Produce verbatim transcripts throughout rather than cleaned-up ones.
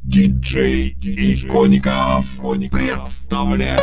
Диджей Икоников представляет.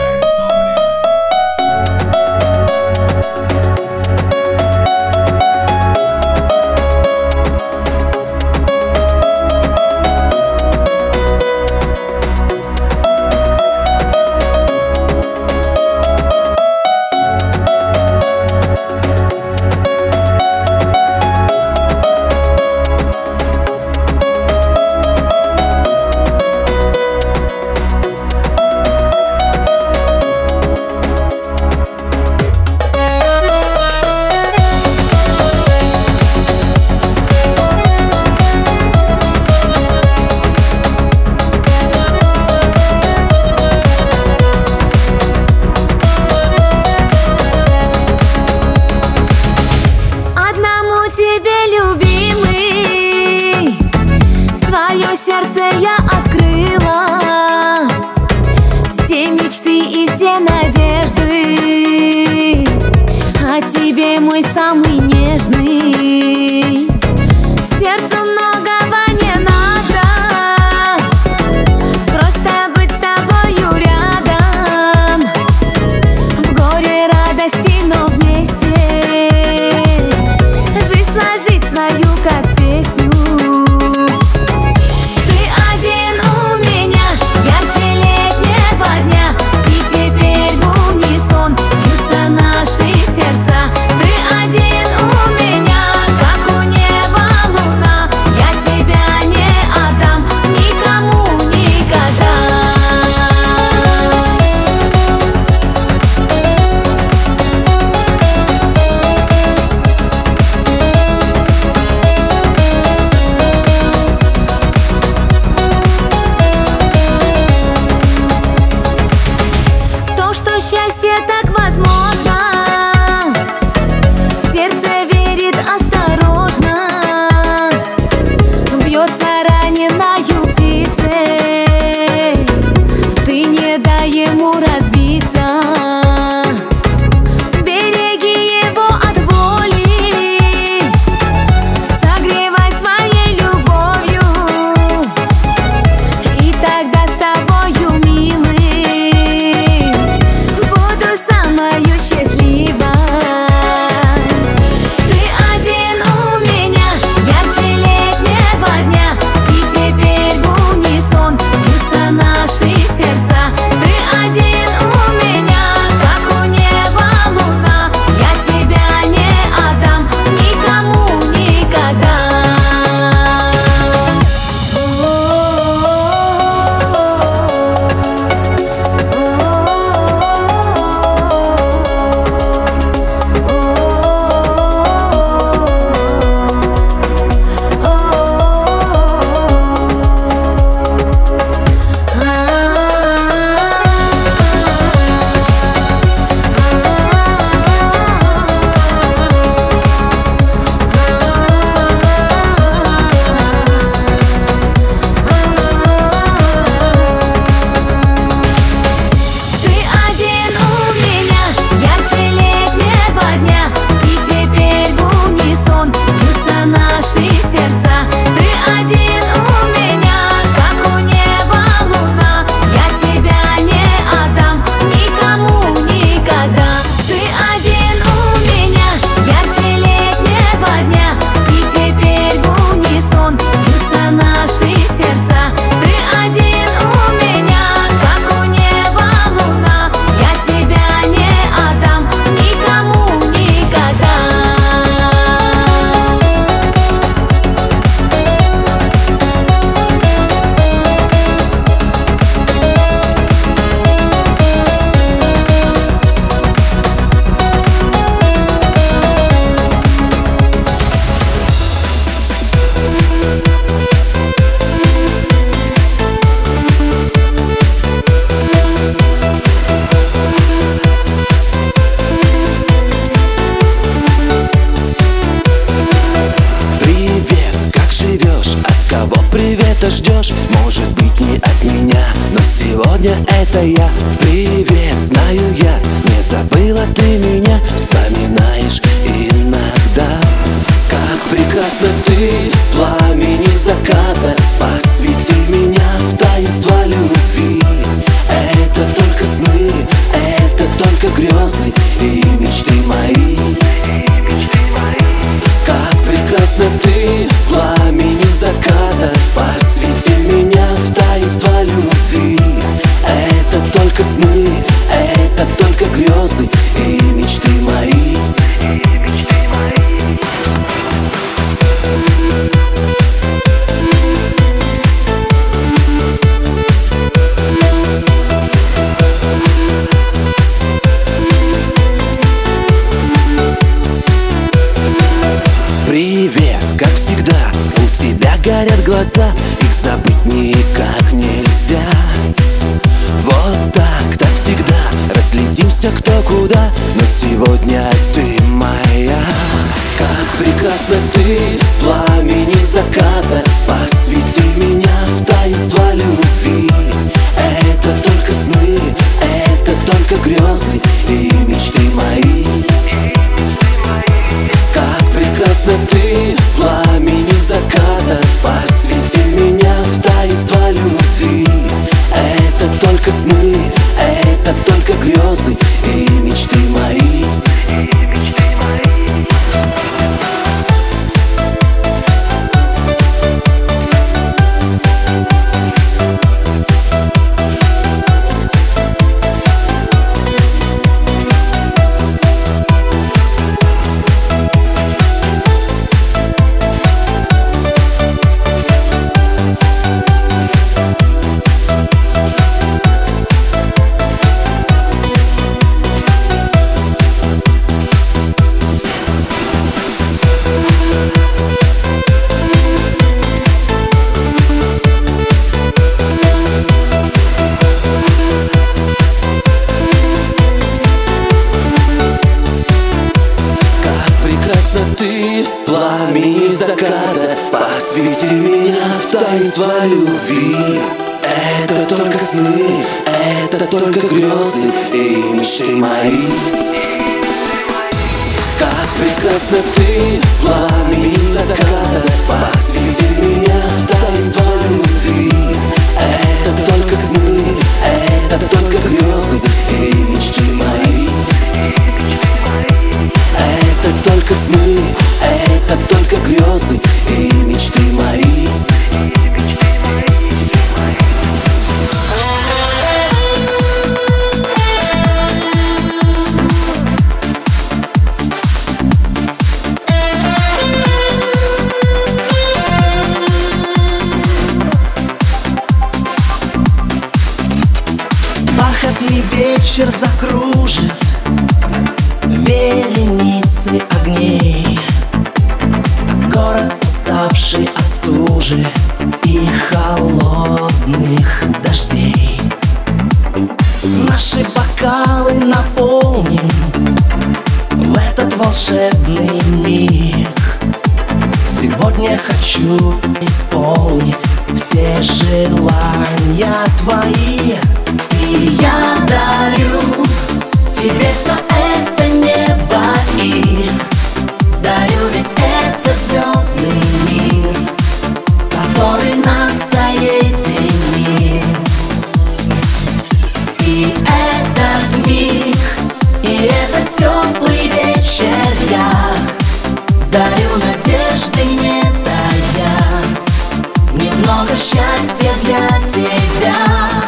Тебе, любимый, свое сердце я открыла, все мечты и все надежды о тебе, мой самый нежный. Сердцу многого не надо, просто быть с тобою рядом, в горе, радости, но вместе сложить свою как песню. Ты один у меня, ярче летнего дня, и теперь в унисон бьются наши сердца. Ты один у меня, как у неба луна, я тебя не отдам никому никогда. Счастье так возможно, сердце верит осторожно, бьется раненою птицей, ты не дай ему разбиться, береги его от боли, согревай своей любовью, и тогда с тобою, милый, самую счастливой. Ты один у меня, ярче летнего дня, и теперь в унисон бьются наши сердца. Ты один у меня, как у неба луна, я тебя не отдам никому никогда. Ждешь, может быть, не от меня, но сегодня это я. Привет, знаю я, не забыла ты меня, вспоминаешь иногда. Как прекрасно ты в пламени заката, посвяти меня в Посвяти меня в таинство любви. Это только сны, это только грезы и мечты мои. Как прекрасно ты в пламени заката. Посвяти меня в таинство любви. Это только сны, это только грезы и мечты мои. Это только сны, это только грезы и мечты мои. Бархатный вечер закружит вереницы огней. Город, уставший от стужи и холодных дождей. Наши бокалы наполним в этот волшебный миг. Сегодня хочу исполнить все желания твои. И я дарю тебе все это небо и дарю весь этот звездный мир, который нас соединит. И этот миг, и этот теплый вечер я дарю надежды, не тая, немного счастья для тебя.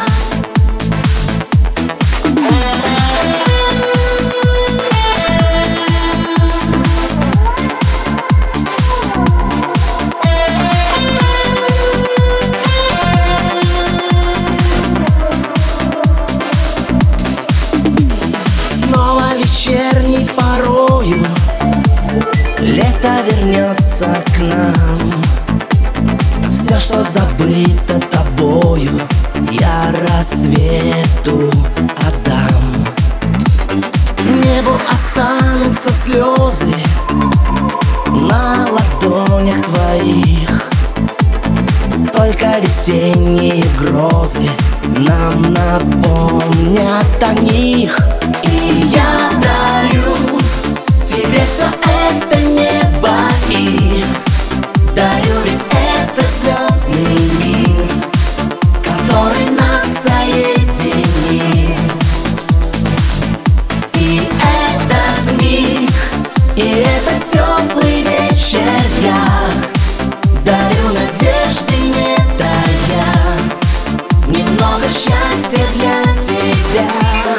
Вечерней порою лето вернется к нам. Все, что забыто тобою, я рассвету отдам. Небу останутся слезы на ладонях твоих. Только весенние грозы нам напомнят о них. И я дарю тебе все это небо и дарю весь этот звездный мир, который нас соединит. И этот миг, и этот теплый вечер я дарю надежды, не тая, немного счастья для тебя.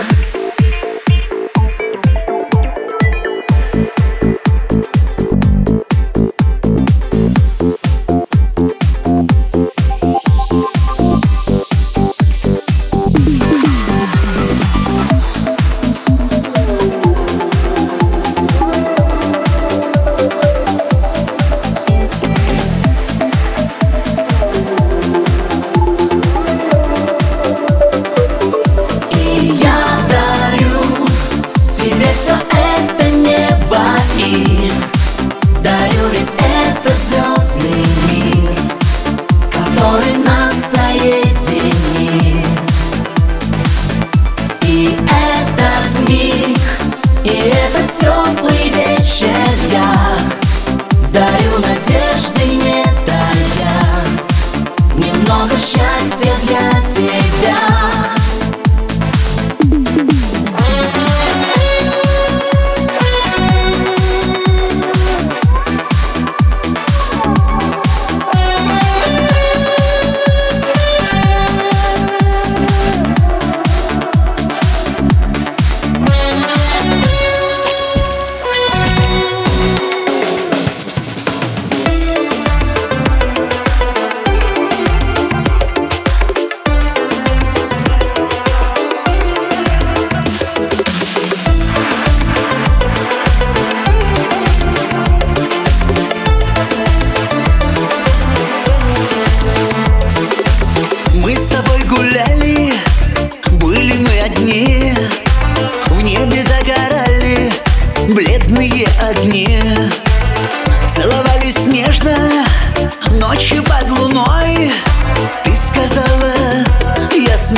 Теплый вечер я дарю надежды, не тая, немного счастья для тебя.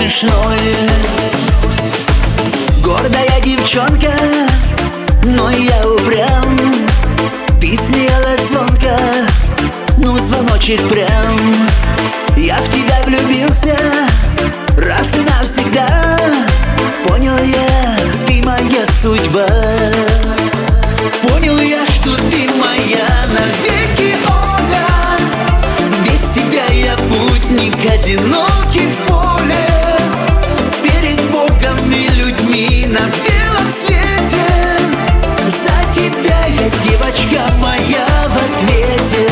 смешное. Гордая девчонка, но я упрям. Ты смеялась звонко, ну звоночек прям. Я в тебя влюбился раз и навсегда. Понял я, ты моя судьба. Понял я, что ты моя навеки, Оля. Без тебя я путник, одинокий в поле. Перед Богом и людьми на белом свете. За тебя я, девочка моя, в ответе.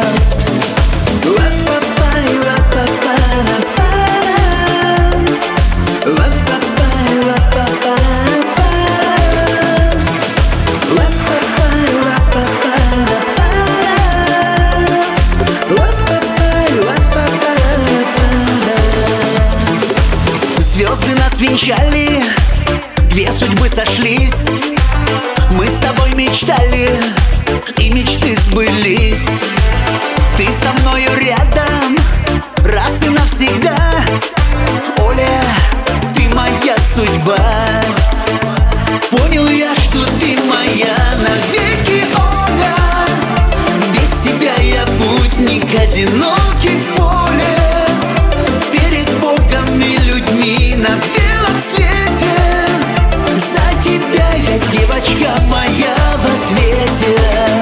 Звезды нас венчали, две судьбы сошлись. Мы с тобой мечтали, и мечты сбылись. Ты со мною рядом, раз и навсегда. Оля, ты моя судьба. Понял я, что ты моя навеки, Оля. Без тебя я путник, одинокий в поле. Перед Богом и людьми на белом свете. За тебя я, девочка моя, в ответе.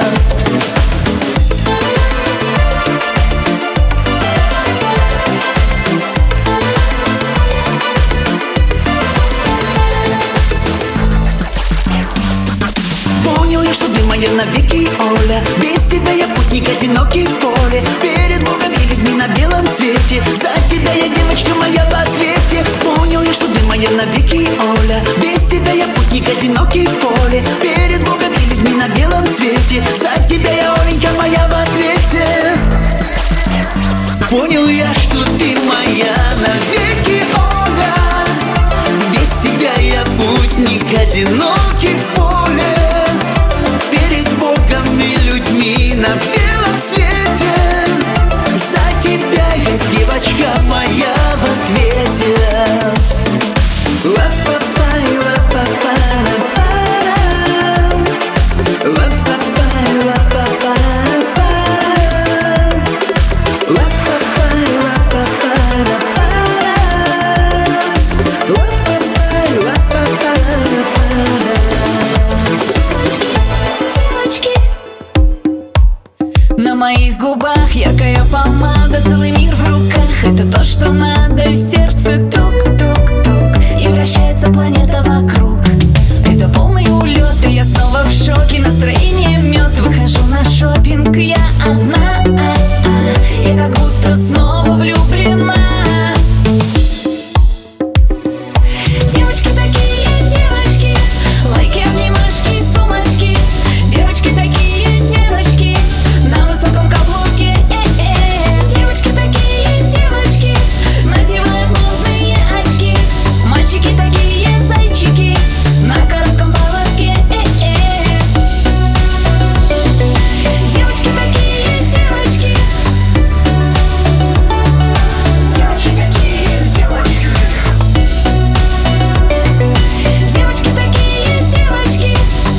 Понял я, что ты моя навеки, Оля. Без тебя я путник, одинокий в поле. Перед Богом и людьми на белом свете. За тебя я, девочка моя, в ответе. Понял я, что ты моя навеки, Оля. Без тебя я путник, одинокий в поле. Перед Богом и людьми на белом свете. За тебя я, Оленька моя, в ответе. Понял я, что ты моя навеки, Оля. Без тебя я путник, одинокий в поле. Перед Богом и людьми на белом свете. За тебя я, девочка моя, в ответе. На моих губах яркая помада, целый мир в руках. Это то, что надо, в сердце тук-тук-тук. И вращается планета вокруг. Это полный улет, и я снова в шоке. Настроение мед, выхожу на шопинг. Я одна, а -а. Я как будто снова влюблена. Девочки такие, девочки, лайки, обнимашки, сумочки. Девочки такие, девочки, на высоком каблуке, э-э. Девочки такие, девочки, надевают модные очки. Мальчики такие, зайчики, на коротком поводке, э-э. Девочки такие, девочки. Девочки такие, девочки. Девочки такие, девочки.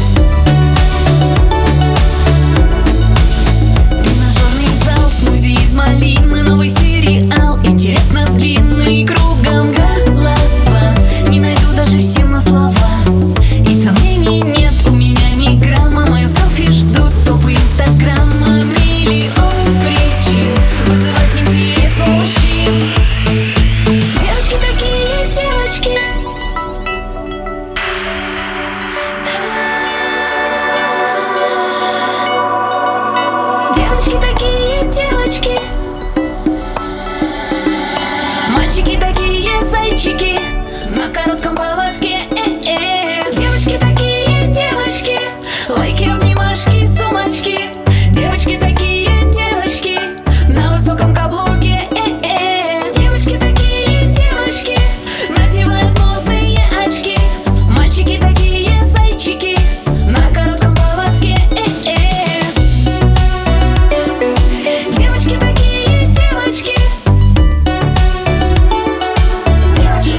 Тренажерный зал, смузи из малины, новый сериал, интересно длинный, кругом голова. Не найду даже сил на слова, и сомнений нет у меня ни грамма. Мою селфи ждут топы инстаграма. Миллион причин вызывать интерес у мужчин. Девочки такие, девочки. Девочки такие, девочки. Мальчики такие, зайчики, на коротком поводке, э-э. Девочки такие, девочки, лайки, обнимашки, сумочки. Девочки такие, девочки, на высоком каблуке, э-э. Девочки такие, девочки, надевают модные очки. Мальчики такие, зайчики, на коротком поводке, э-э. Девочки такие, девочки. Девочки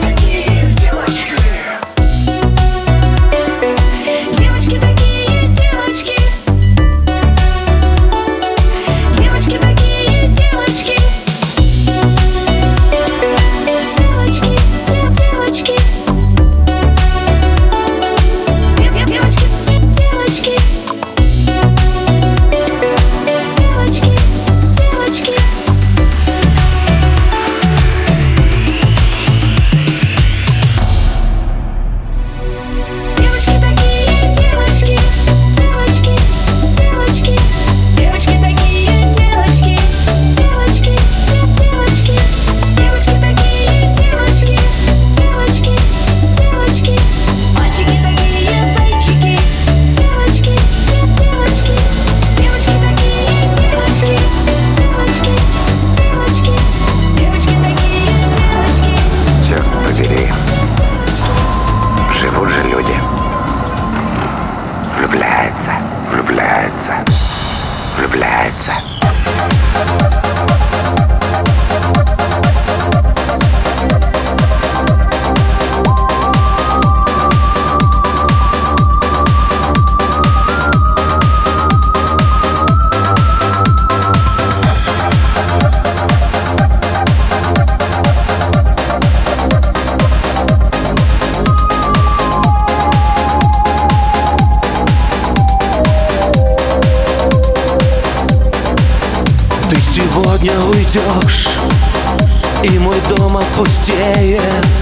сегодня уйдешь, и мой дом опустеет,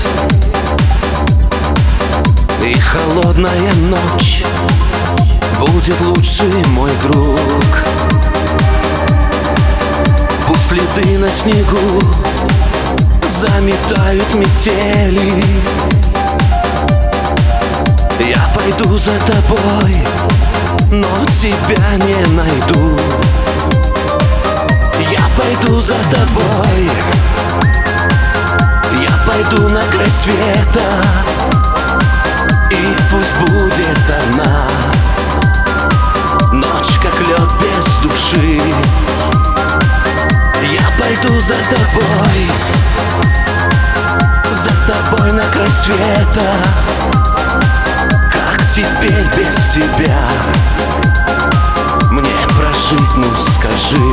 и холодная ночь будет лучший мой друг. Пусть следы на снегу заметают метели, я пойду за тобой, но тебя не найду. Я пойду за тобой, я пойду на край света, и пусть будет она ночь, как лед без души. Я пойду за тобой, за тобой на край света. Как теперь без тебя мне прожить, ну скажи?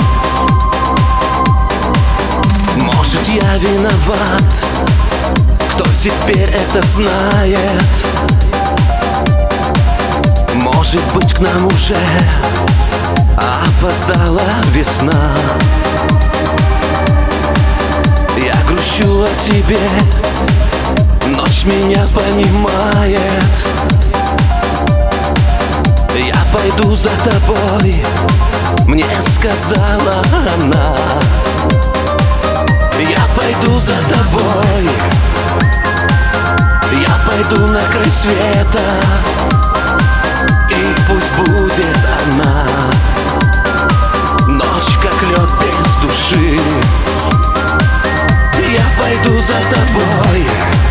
Может, я виноват, кто теперь это знает? Может быть, к нам уже опоздала весна. Я грущу о тебе, ночь меня понимает. Я пойду за тобой, мне сказала она. Я пойду за тобой, я пойду на край света, и пусть будет она ночь, как лед без души. Я пойду за тобой,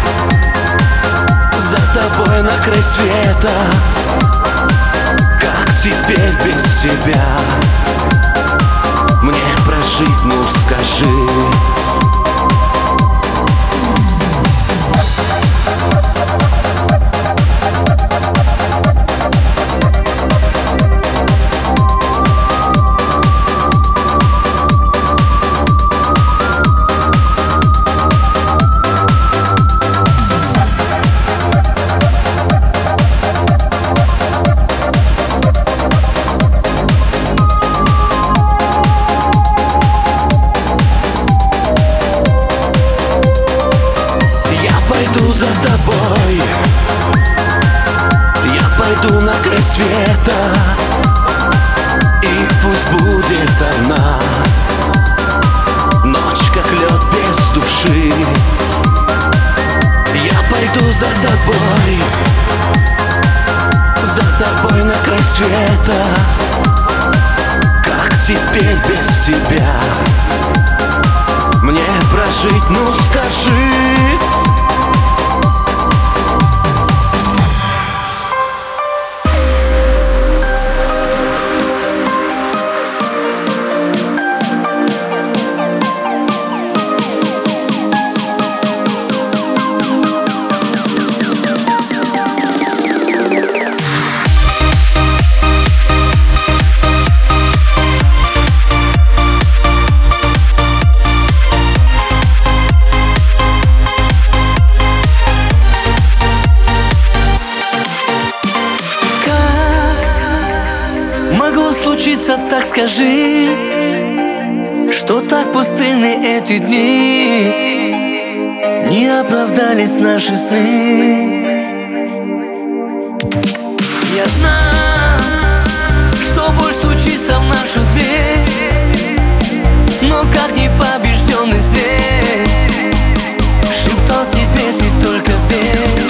за тобой на край света. Как теперь без тебя мне прожить, ну скажи? За тобой я пойду на край света, и пусть будет она ночь, как лед без души. Я пойду за тобой, за тобой на край света. Как теперь без тебя мне прожить, ну скажи? Так скажи, что так пустынны эти дни, не оправдались наши сны. Я знаю, что боль стучится в нашу дверь, но как непобежденный зверь шептал себе: ты только верь.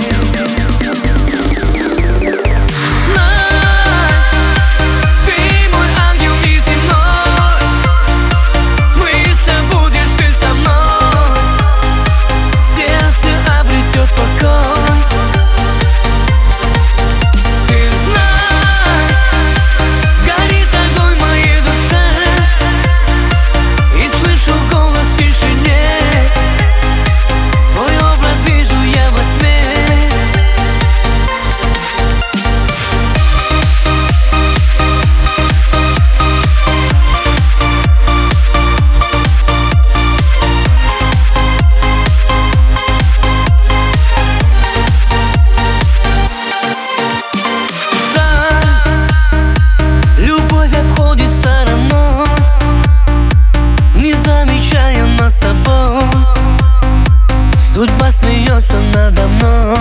Судьба смеется надо мной.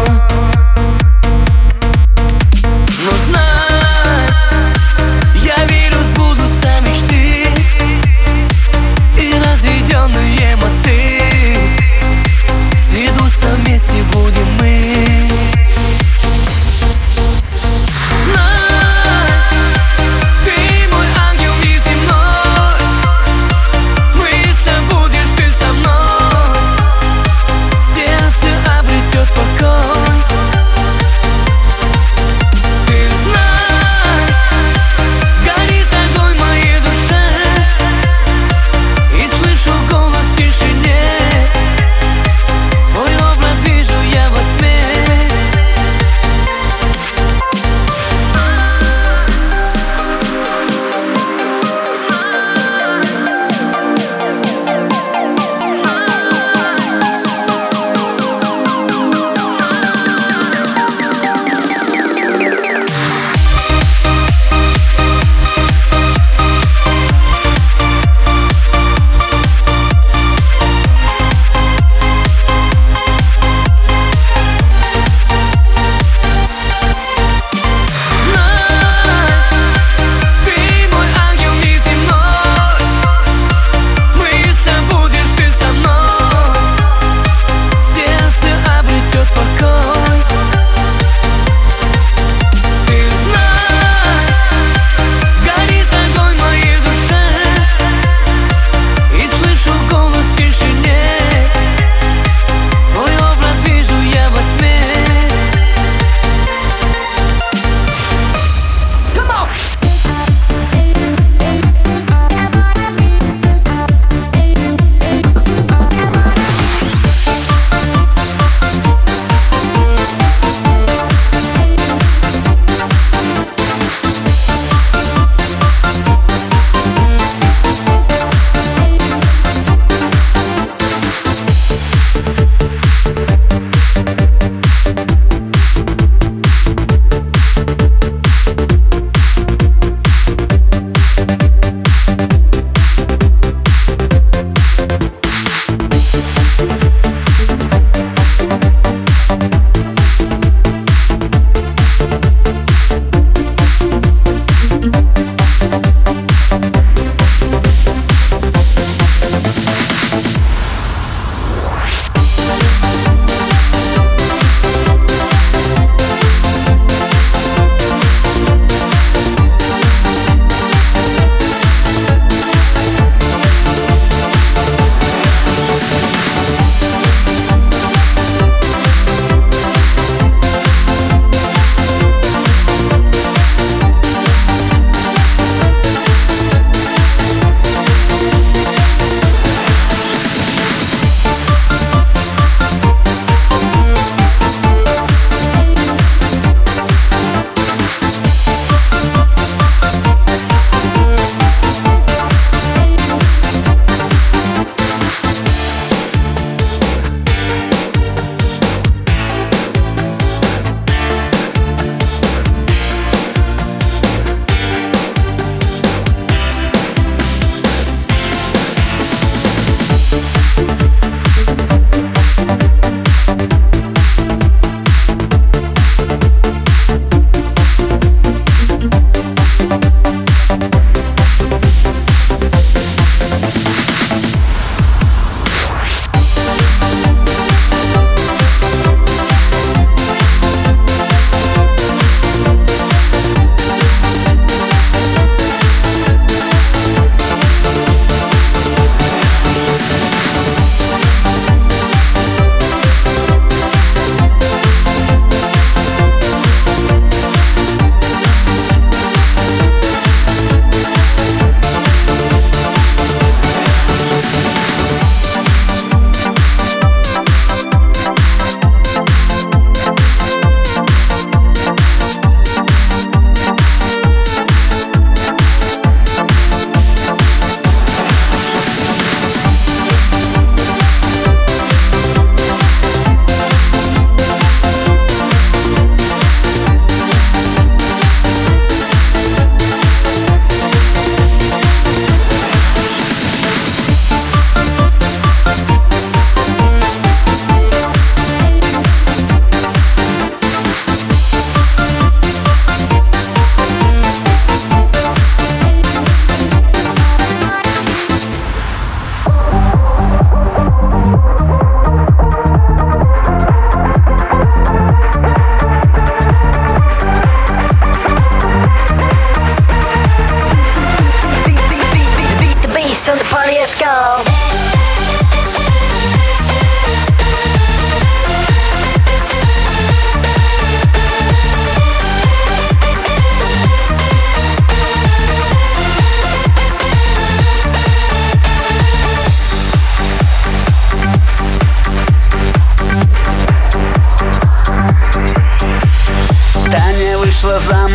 Но знай, я верю, сбудутся мечты и разведенные мосты. Сведутся вместе будем мы. Знай, ты мой ангел неземной, близко будешь ты со мной. Сердце обретет покой.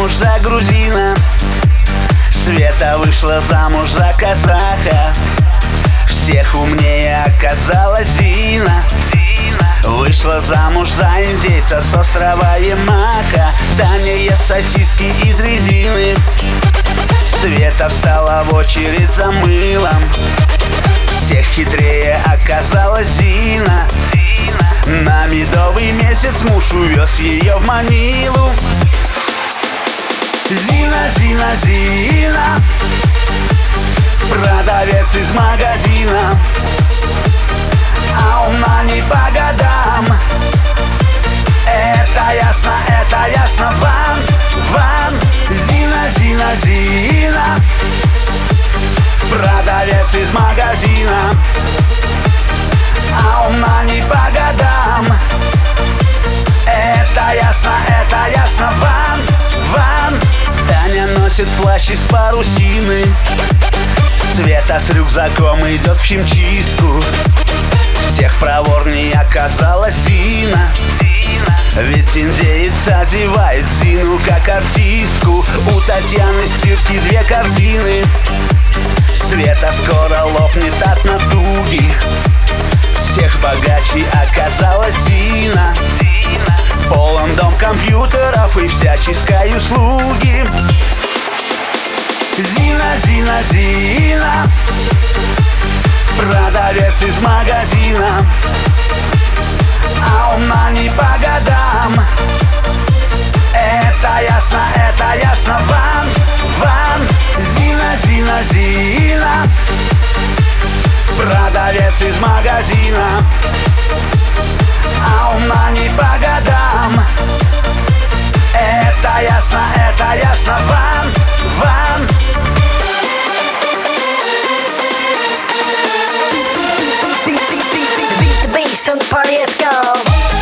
замуж за грузина, Света вышла замуж за казаха. Всех умнее оказалась Зина, вышла замуж за индейца с острова Ямаха. Таня ест сосиски из резины, Света встала в очередь за мылом. Всех хитрее оказалась Зина, на медовый месяц муж увез ее в Манилу. Зина, Зина, Зина, продавец из магазина, а умна не по годам. Это ясно, это ясно вам, вам. Зина, Зина, Зина, продавец из магазина, а умна не по годам. Это ясно, это ясно вам, вам. Таня носит плащ из парусины, Света с рюкзаком идет в химчистку. Всех проворней оказалась Зина, ведь индеец одевает Зину как артистку. У Татьяны стирки две корзины, Света скоро лопнет от натуги. Всех богаче оказалась Зина, полон дом компьютеров и всяческой услуги. Зина, Зина, Зина, продавец из магазина, а умна не по годам. Это ясно, это ясно вам, вам. Зина, Зина, Зина, продавец из магазина, а умна не по годам. Это ясно, это ясно вам, вам. Beat the bass and the party, let's go.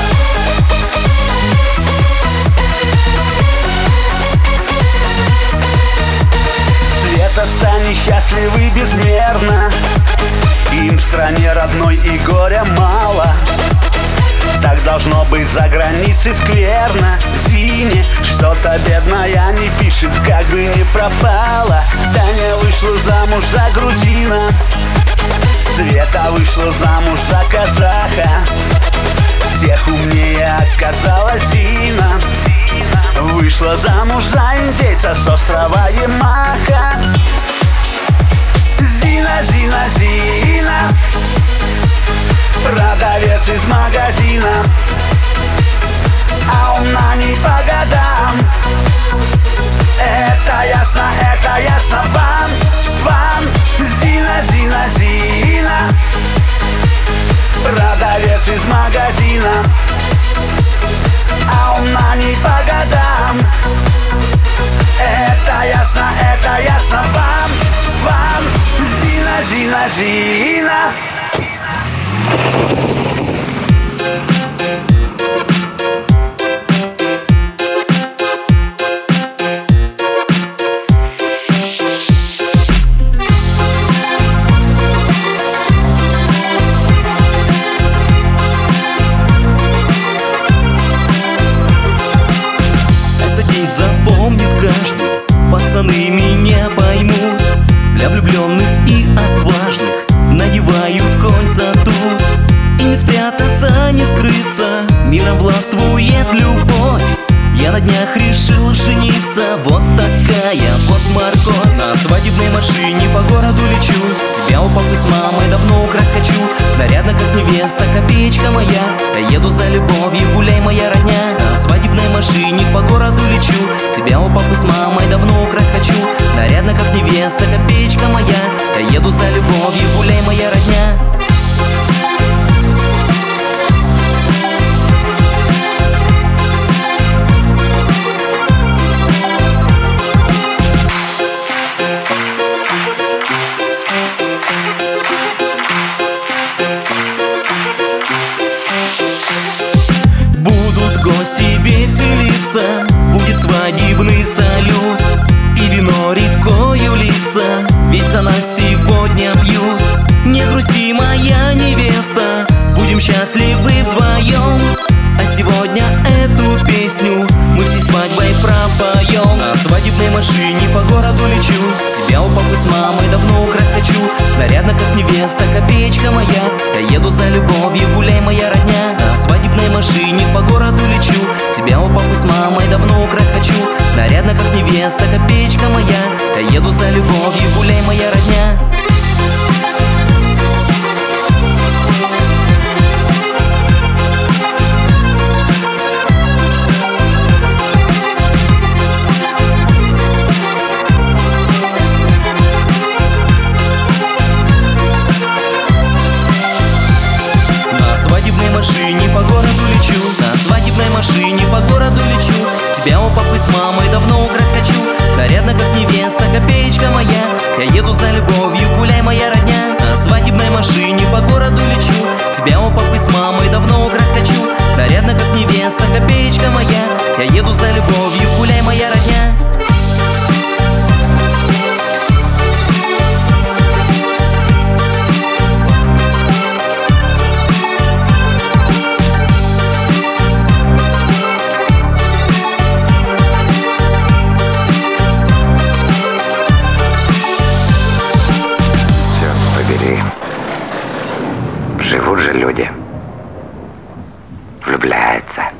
Света, стань счастливы безмерно, им в стране родной и горя мало. Так должно быть за границей скверно. Зине что-то бедная не пишет, как бы не пропала. Таня вышла замуж за грузина, Света вышла замуж за казаха. Всех умнее оказалась Зина, вышла замуж за индейца с острова Ямаха. Зина, Зина, Зина, продавец из магазина, а умна не по годам. Это ясно, это ясно вам, вам. Зина, Зина, Зина, продавец из магазина, а умна не по годам. Это ясно, это ясно вам, вам. Зина, Зина, Зина. Запомнит каждый, пацаны меня поймут. Для влюбленных и отважных надевают кольца тут. И не спрятаться, не скрыться, миром властвует любовь. Я на днях решил жениться, вот такая вот морковь. На свадебной машине по городу лечу, себя у папы с мамой давно украсть хочу. Нарядно как невеста, копеечка моя, я еду за любовью, гуляй, моя родня. На свадебной машине по городу лечу, тебя у папы с мамой давно украсть хочу. Нарядно как невеста, копеечка моя, я еду за любовью, гуляй, моя родня. Гости веселиться, будет свадебный салют, и вино рекою льется, ведь за нас сегодня пьют. Не грусти, моя невеста, будем счастливы вдвоем. А сегодня эту песню мы всей свадьбой пропоем. машине по городу лечу, тебя у папы с мамой давно украсть хочу. Нарядно как невеста, копеечка моя, я еду за любовью, гуляй, моя родня. На свадебной машине по городу лечу, тебя у папы с мамой давно украсть хочу. Нарядно как невеста, копеечка моя, я еду за любовью, гуляй, моя родня. Машине по городу лечу, на свадебной машине по городу лечу, тебя у папы с мамой давно украсть хочу. Нарядно как невеста, копеечка моя, я еду за любовью, гуляй, моя родня. На свадебной машине по городу лечу, тебя у папы с мамой давно украсть хочу. Нарядно как невеста, копеечка моя, я еду за любовью, гуляй, моя родня. Живут же люди, влюбляются.